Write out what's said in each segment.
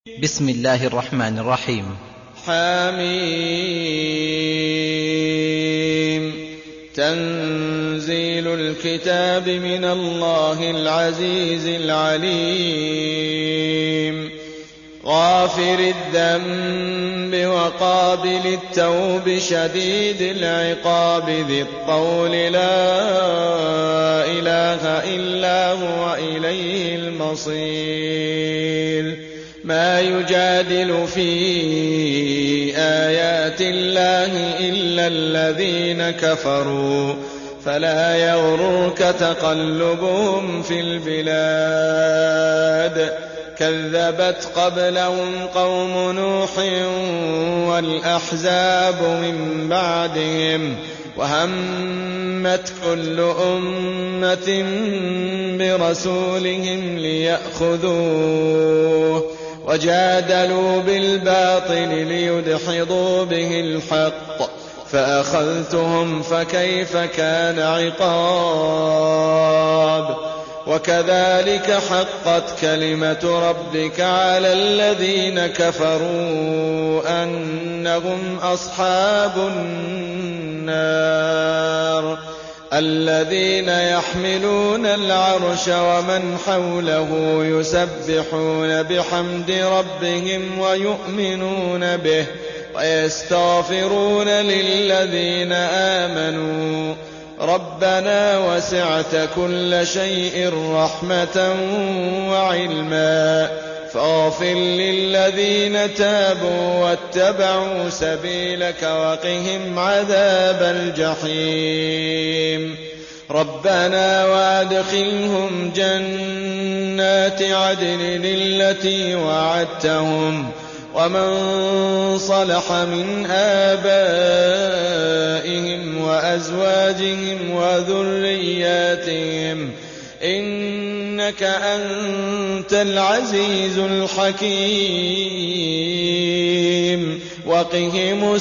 بسم الله الرحمن الرحيم. حميم. تنزيل الكتاب من الله العزيز العليم. غافر الذنب وقابل التوب شديد العقاب ذي الطول لا إله إلا هو إليه المصير. ما يجادل في آيات الله إلا الذين كفروا فلا يغررك تقلبهم في البلاد. كذبت قبلهم قوم نوح والأحزاب من بعدهم وهمت كل أمة برسولهم ليأخذوه وجادلوا بالباطل ليدحضوا به الحق فأخذتهم فكيف كان عقاب. وكذلك حقت كلمة ربك على الذين كفروا أنهم أصحاب النار. الذين يحملون العرش ومن حوله يسبحون بحمد ربهم ويؤمنون به ويستغفرون للذين آمنوا ربنا وسعت كل شيء رحمة وعلما فاغفر للذين تابوا واتبعوا سبيلك وقهم عذاب الجحيم. ربنا وادخلهم جنات عدن التي وعدتهم ومن صلح من آبائهم وأزواجهم وذرياتهم إنك أنت العزيز الحكيم. وقهم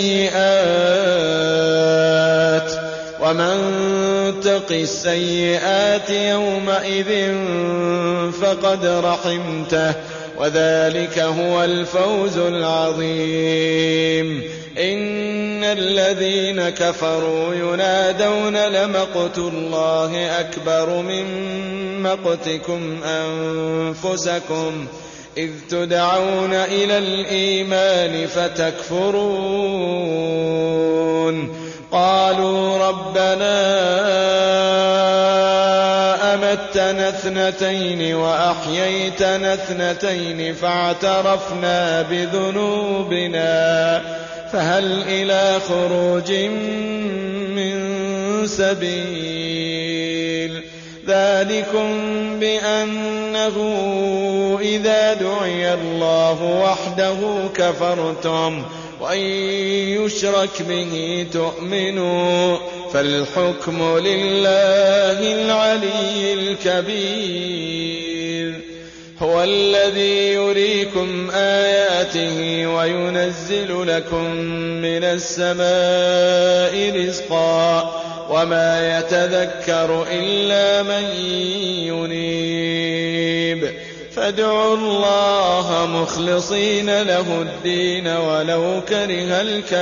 السيئات ومن تق السيئات يومئذ فقد رحمته وذلك هو الفوز العظيم. إن الذين كفروا ينادون لمقت الله أكبر من مقتكم أنفسكم إذ تدعون إلى الإيمان فتكفرون. قالوا ربنا أمتنا اثنتين وأحييتنا اثنتين فاعترفنا بذنوبنا فهل إلى خروج من سبيل. ذلكم بأنه إذا دعي الله وحده كفرتم وإن يشرك به تؤمنوا فالحكم لله العلي الكبير. هو الذي يريكم آياته وينزل لكم من السماء رزقا وما يتذكر إلا من ينيب. فادعوا الله مخلصين له الدين ولو كره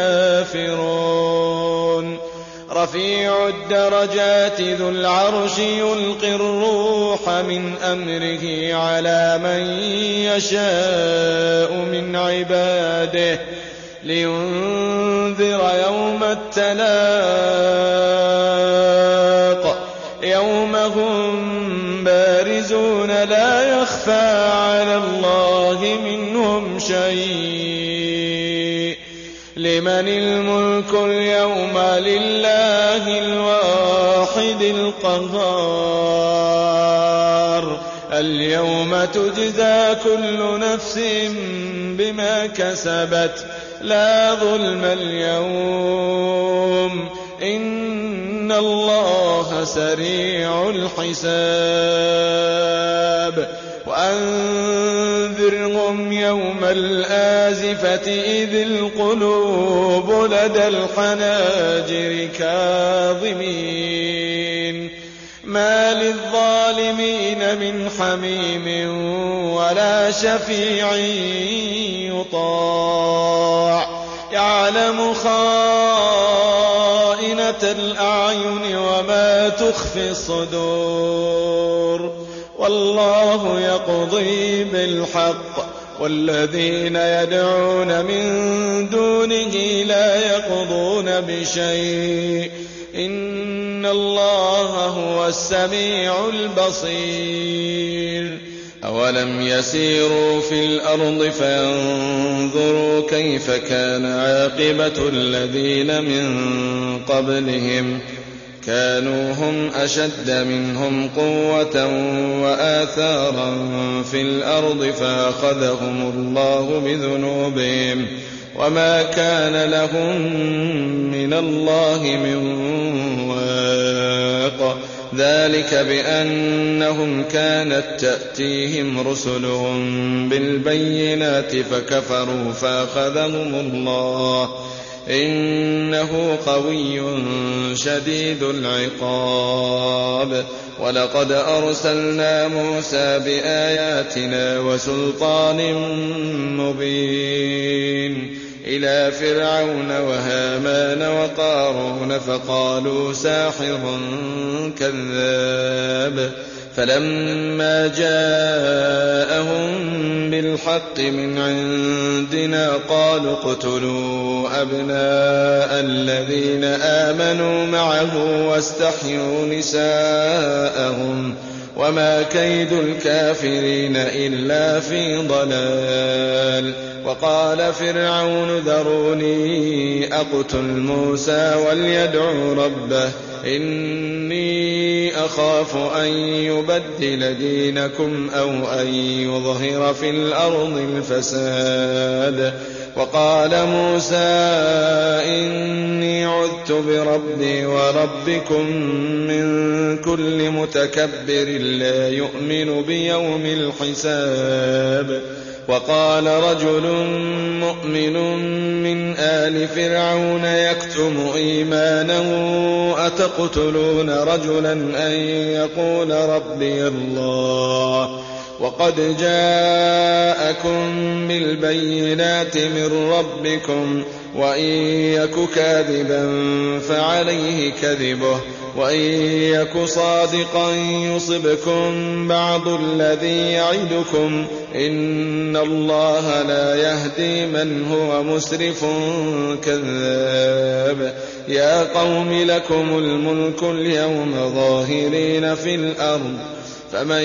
الكافرون. رفيع الدرجات ذو العرش يلقي الروح من أمره على من يشاء من عباده لينذر يوم التلاق يوم هم بارزون لا يخفى على الله منهم شيء. لمن الملك اليوم لله الواحد القهار. اليوم تجزى كل نفس بما كسبت لا ظلم اليوم إن الله سريع الحساب. وأنذرهم يوم الآزفة إذ القلوب لدى الحناجر كاظمين ما للظالمين من حميم ولا شفيع يطاع يعلم خائنة الأعين وما تخفي الصدور والله يقضي بالحق والذين يدعون من دونه لا يقضون بشيء إن الله هو السميع البصير أولم يسيروا في الأرض فينظروا كيف كان عاقبة الذين من قبلهم كانوا هم أشد منهم قوة وآثارا في الأرض فأخذهم الله بذنوبهم وما كان لهم من الله من واق ذلك بأنهم كانت تأتيهم رسلهم بالبينات فكفروا فأخذهم الله إنه قوي شديد العقاب ولقد أرسلنا موسى بآياتنا وسلطان مبين إلى فرعون وهامان وقارون فقالوا ساحر كذاب فلما جاءهم بالحق من عندنا قالوا اقتلوا أبناء الذين آمنوا معه واستحيوا نساءهم وما كيد الكافرين إلا في ضلال وقال فرعون ذروني أقتل موسى وليدع ربه إني أخاف أن يبدل دينكم أو أن يظهر في الأرض الفساد وقال موسى إني عذت بربي وربكم من كل متكبر لا يؤمن بيوم الحساب وقال رجل مؤمن من آل فرعون يكتم إيمانه أتقتلون رجلا أن يقول ربي الله وقد جاءكم بالبينات من ربكم وإن يك كاذبا فعليه كذبه وإن يك صادقا يصبكم بعض الذي يعدكم إن الله لا يهدي من هو مسرف كذاب يا قوم لكم الملك اليوم ظاهرين في الأرض فمن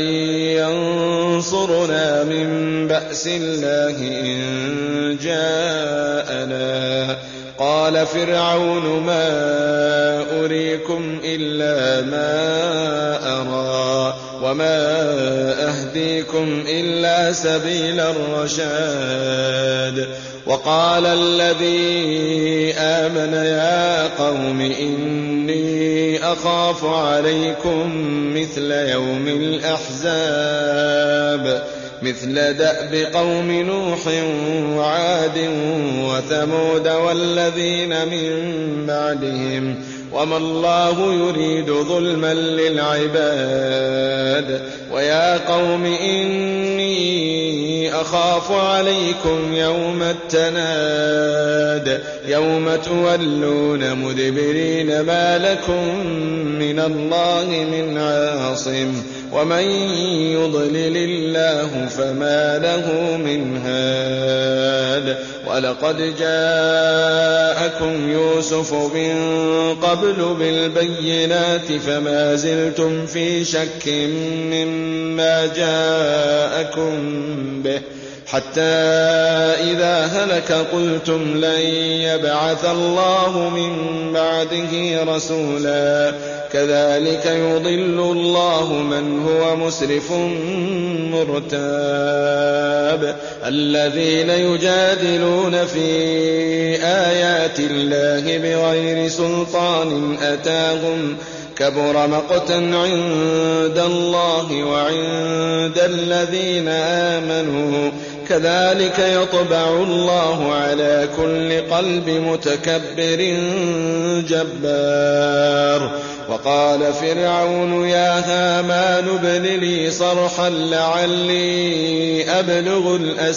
ينصرنا من بأس الله إن جاءنا قال فرعون ما أريكم إلا ما أرى وما أهديكم إلا سبيل الرشاد وقال الذي آمن يا قوم إني أخاف عليكم مثل يوم الأحزاب مثل دأب قوم نوح وعاد وثمود والذين من بعدهم وما الله يريد ظلما للعباد ويا قوم إني أخاف عليكم يوم التناد يوم تولون مدبرين ما لكم من الله من عاصم ومن يضلل الله فما له من هاد ولقد جاءكم يوسف من قبل بالبينات فما زلتم في شك مما جاءكم به حتى إذا هلك قلتم لن يبعث الله من بعده رسولا كذلك يضل الله من هو مسرف مرتاب الذين يجادلون في آيات الله بغير سلطان أتاهم كبر مقتا عند الله وعند الذين آمنوا كذلك يطبع الله على كل قلب متكبر جبار. وقال فرعون يا هامان ابن لي صرحا لعلي أبلغ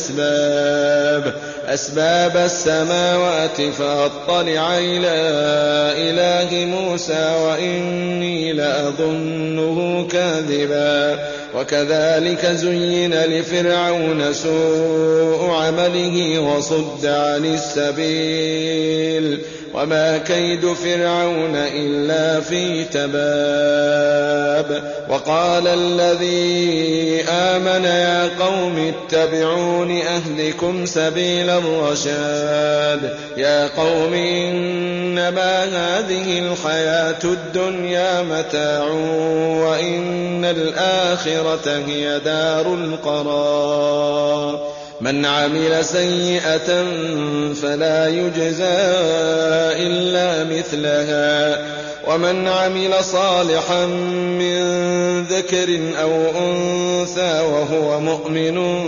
أسباب السماوات فأطلع إلى إله موسى وإني لأظنه كاذبا. وكذلك زين لفرعون سوء عمله وصد عن السبيل وما كيد فرعون إلا في تباب. وقال الذي آمن يا قوم اتبعون أهدكم سبيل الرشاد. يا قوم إنما هذه الحياة الدنيا متاع وإن الآخرة هي دار القرار. من عمل سيئة فلا يجزى إلا مثلها ومن عمل صالحا من ذكر أو أنثى وهو مؤمن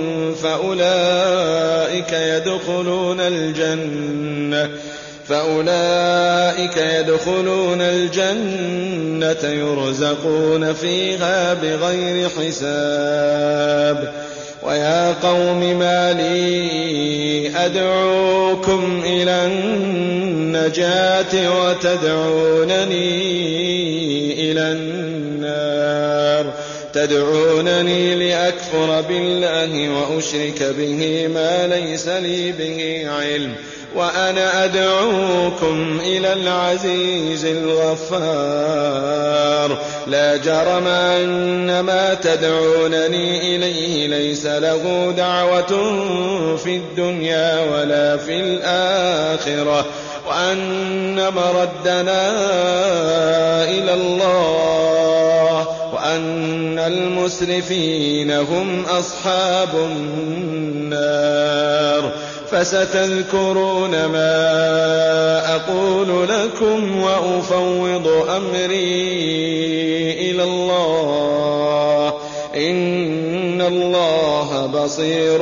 فأولئك يدخلون الجنة يرزقون فيها بغير حساب. ويا قوم ما لي أدعوكم إلى النجاة وتدعونني إلى النار. تدعونني لأكفر بالله وأشرك به ما ليس لي به علم وأنا أدعوكم إلى العزيز الغفار. لا جرم أن ما تدعونني إليه ليس له دعوة في الدنيا ولا في الآخرة وأن مردنا إلى الله وأن المسرفين هم أصحاب النار. فستذكرون ما أقول لكم وأفوض أمري إلى الله إن الله بصير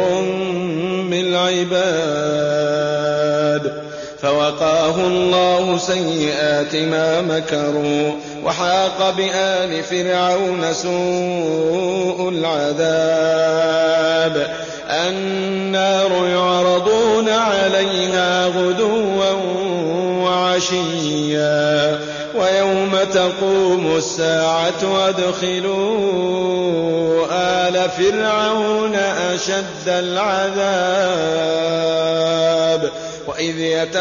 بالعباد. فوقاه الله سيئات ما مكروا وحاق بآل فرعون سوء العذاب. النار يعرضون عليها غدوا وعشيا ويوم تقوم الساعة أدخلوا آل فرعون أشد العذاب. وإذ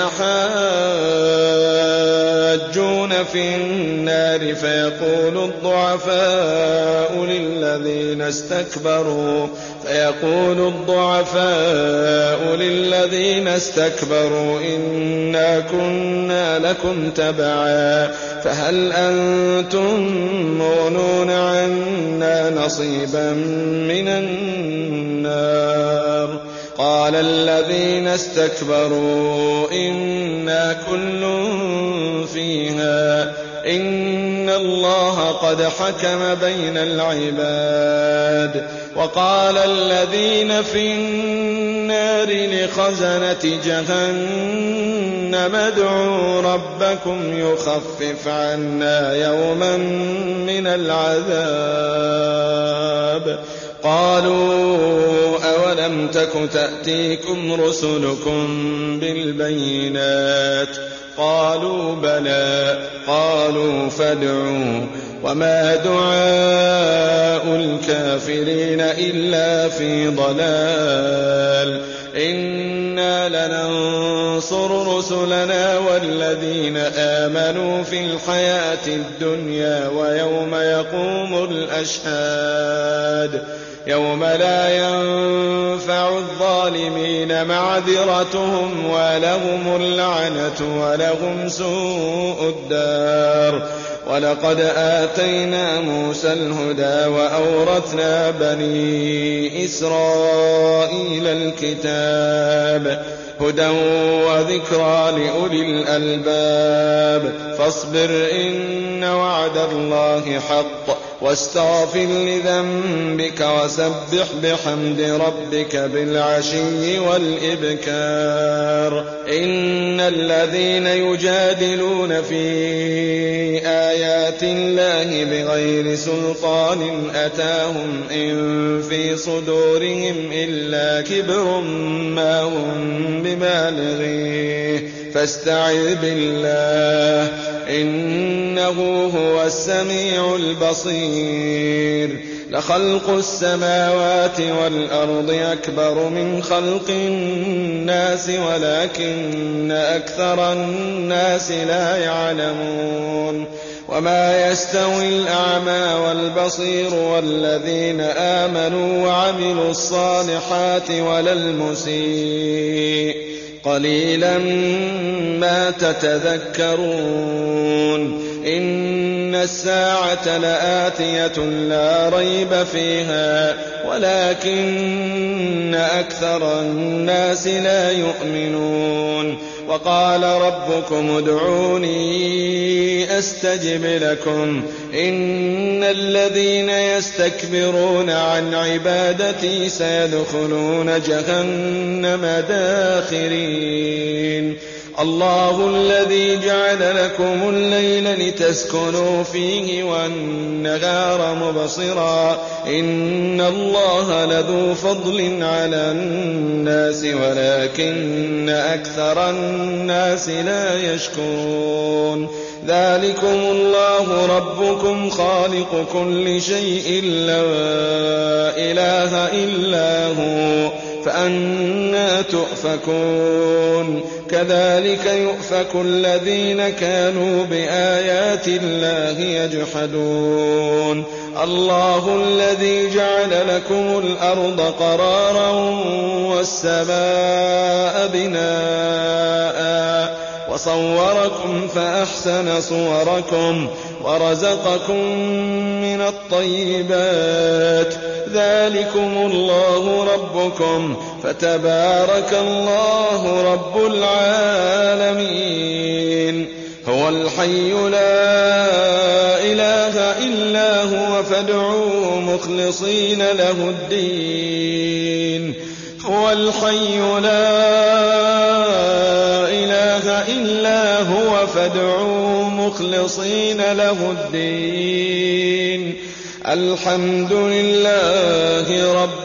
يتحاجون في النار فيقول الضعفاء للذين استكبروا إنا كنا لكم تبعا فهل أنتم مغنون عنا نصيبا من النار. قال الذين استكبروا إنا كل فيها إن الله قد حكم بين العباد. وقال الذين في النار لخزنة جهنم ادعوا ربكم يخفف عنا يوما من العذاب. قالوا أولم تك تأتيكم رسلكم بالبينات قالوا بلى قالوا فادعوا وما دعاء الكافرين إلا في ضلال. إنا لننصر رسلنا والذين آمنوا في الحياة الدنيا ويوم يقوم الأشهاد. يوم لا ينفع الظالمين معذرتهم ولهم اللعنة ولهم سوء الدار. ولقد آتينا موسى الهدى وأورثنا بني إسرائيل الكتاب هدى وذكرى لأولي الألباب فاصبر إن وعد الله حق واستغفر لذنبك وسبح بحمد ربك بالعشي والإبكار إن الذين يجادلون في آيات الله بغير سلطان أتاهم إن في صدورهم إلا كبر ما هم ببالغيه فاستعذ بالله إنه هو السميع البصير لخلق السماوات والأرض أكبر من خلق الناس ولكن أكثر الناس لا يعلمون وما يستوي الأعمى والبصير والذين آمنوا وعملوا الصالحات ولا المسيء قليلا ما تتذكرون إن الساعة لآتية لا ريب فيها ولكن أكثر الناس لا يؤمنون وقال ربكم ادعوني أستجب لكم إن الذين يستكبرون عن عبادتي سيدخلون جهنم داخرين الله الذي جعل لكم الليل لتسكنوا فيه والنهار مبصرا إن الله لذو فضل على الناس ولكن أكثر الناس لا يشكرون ذلكم الله ربكم خالق كل شيء لا إله إلا هو فأنى تؤفكون كذلك يؤفك الذين كانوا بآيات الله يجحدون الله الذي جعل لكم الأرض قرارا والسماء بناء وصوركم فأحسن صوركم ورزقكم من الطيبات ذلكم الله ربكم فتبارك الله رب العالمين هو الحي لا إله إلا هو فادعوه مخلصين له الدين هو الحي لا إله إلا هو فادعوه مخلصين له الدين الحمد لله رب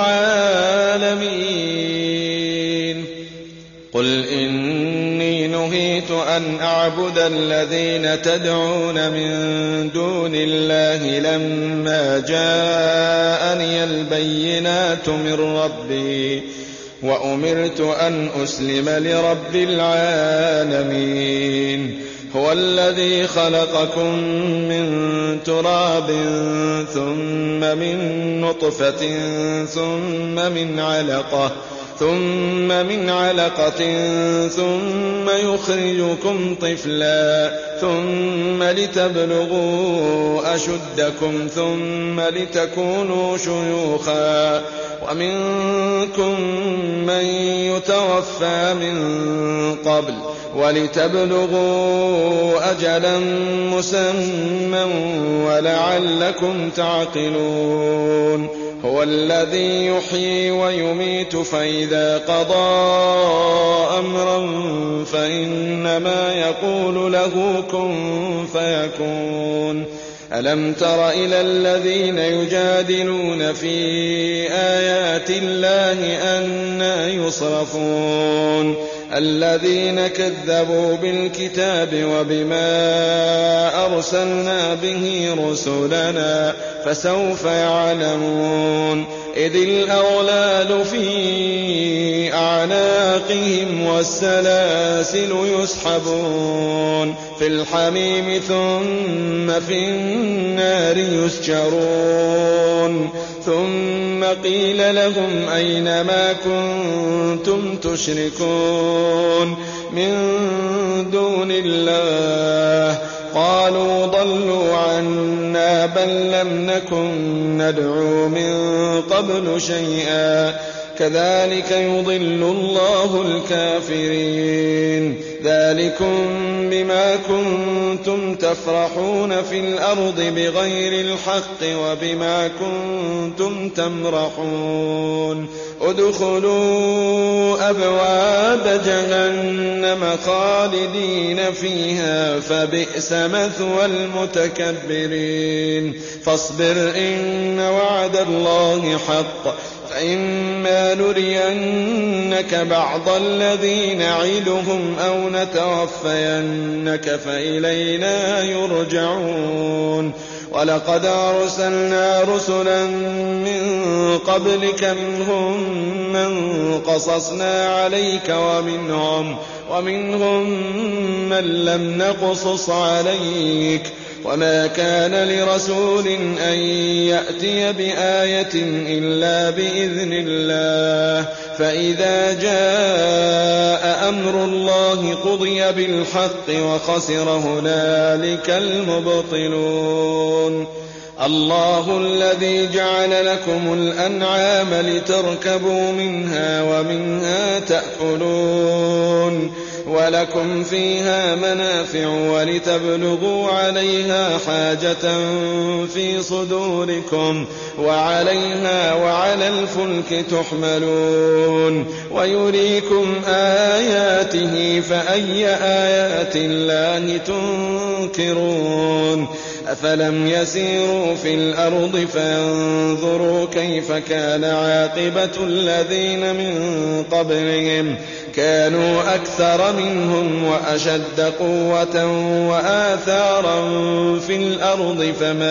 العالمين قل إني نهيت أن أعبد الذين تدعون من دون الله لما جاءني البينات من ربي وأمرت أن أسلم لرب العالمين هو الذي خلقكم من تراب ثم من نطفة ثم من علقة ثم يخرجكم طفلا ثم لتبلغوا أشدكم ثم لتكونوا شيوخا ومنكم من يتوفى من قبل ولتبلغوا أجلا مسمى ولعلكم تعقلون هو الذي يحيي ويميت فإذا قضى أمرا فإنما يقول له كن فيكون ألم تر إلى الذين يجادلون في آيات الله أنى يصرفون الذين كذبوا بالكتاب وبما أرسلنا به رسلنا فسوف يعلمون إذ الأغلال في أعناقهم والسلاسل يسحبون في الحميم ثم في النار يسجرون ثم قيل لهم أين ما كنتم تشركون من دون الله قالوا ضلوا عنا بل لم نكن ندعو من قبل شيئا كذلك يضل الله الكافرين ذلكم بما كنتم تفرحون في الأرض بغير الحق وبما كنتم تمرحون ادخلوا أبواب جهنم خالدين فيها فبئس مثوى المتكبرين فاصبر إن وعد الله حق فإما نرينك بعض الذي نعدهم أو نتوفينك فإلينا يرجعون ولقد أرسلنا رسلا من قبلك منهم من قصصنا عليك ومنهم من لم نقصص عليك وما كان لرسول أن يأتي بآية إلا بإذن الله فإذا جاء أمر الله قضي بالحق وخسر هنالك المبطلون الله الذي جعل لكم الأنعام لتركبوا منها ومنها تأكلون ولكم فيها منافع ولتبلغوا عليها حاجة في صدوركم وعليها وعلى الفلك تحملون ويريكم آياته فأي آيات الله تنكرون أفلم يسيروا في الأرض فينظروا كيف كان عاقبة الذين من قبلهم كانوا أكثر منهم وأشد قوة وآثارا في الأرض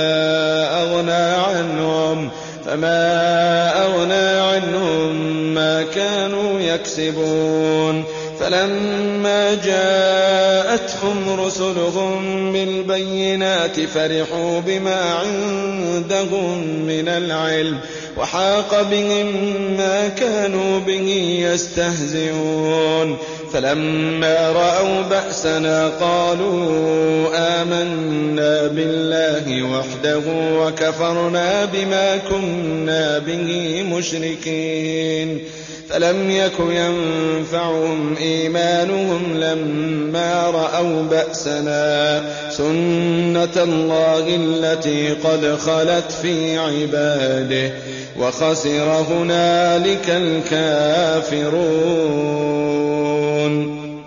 فما أغنى عنهم ما كانوا يكسبون فلما جاءتهم رسلهم بالبينات فرحوا بما عندهم من العلم وحاق بهم ما كانوا به يستهزئون فلما رأوا بأسنا قالوا آمنا بالله وحده وكفرنا بما كنا به مشركين فلم يك ينفعهم إيمانهم لما رأوا بأسنا سنة الله التي قد خلت في عباده وخسر هنالك الكافرون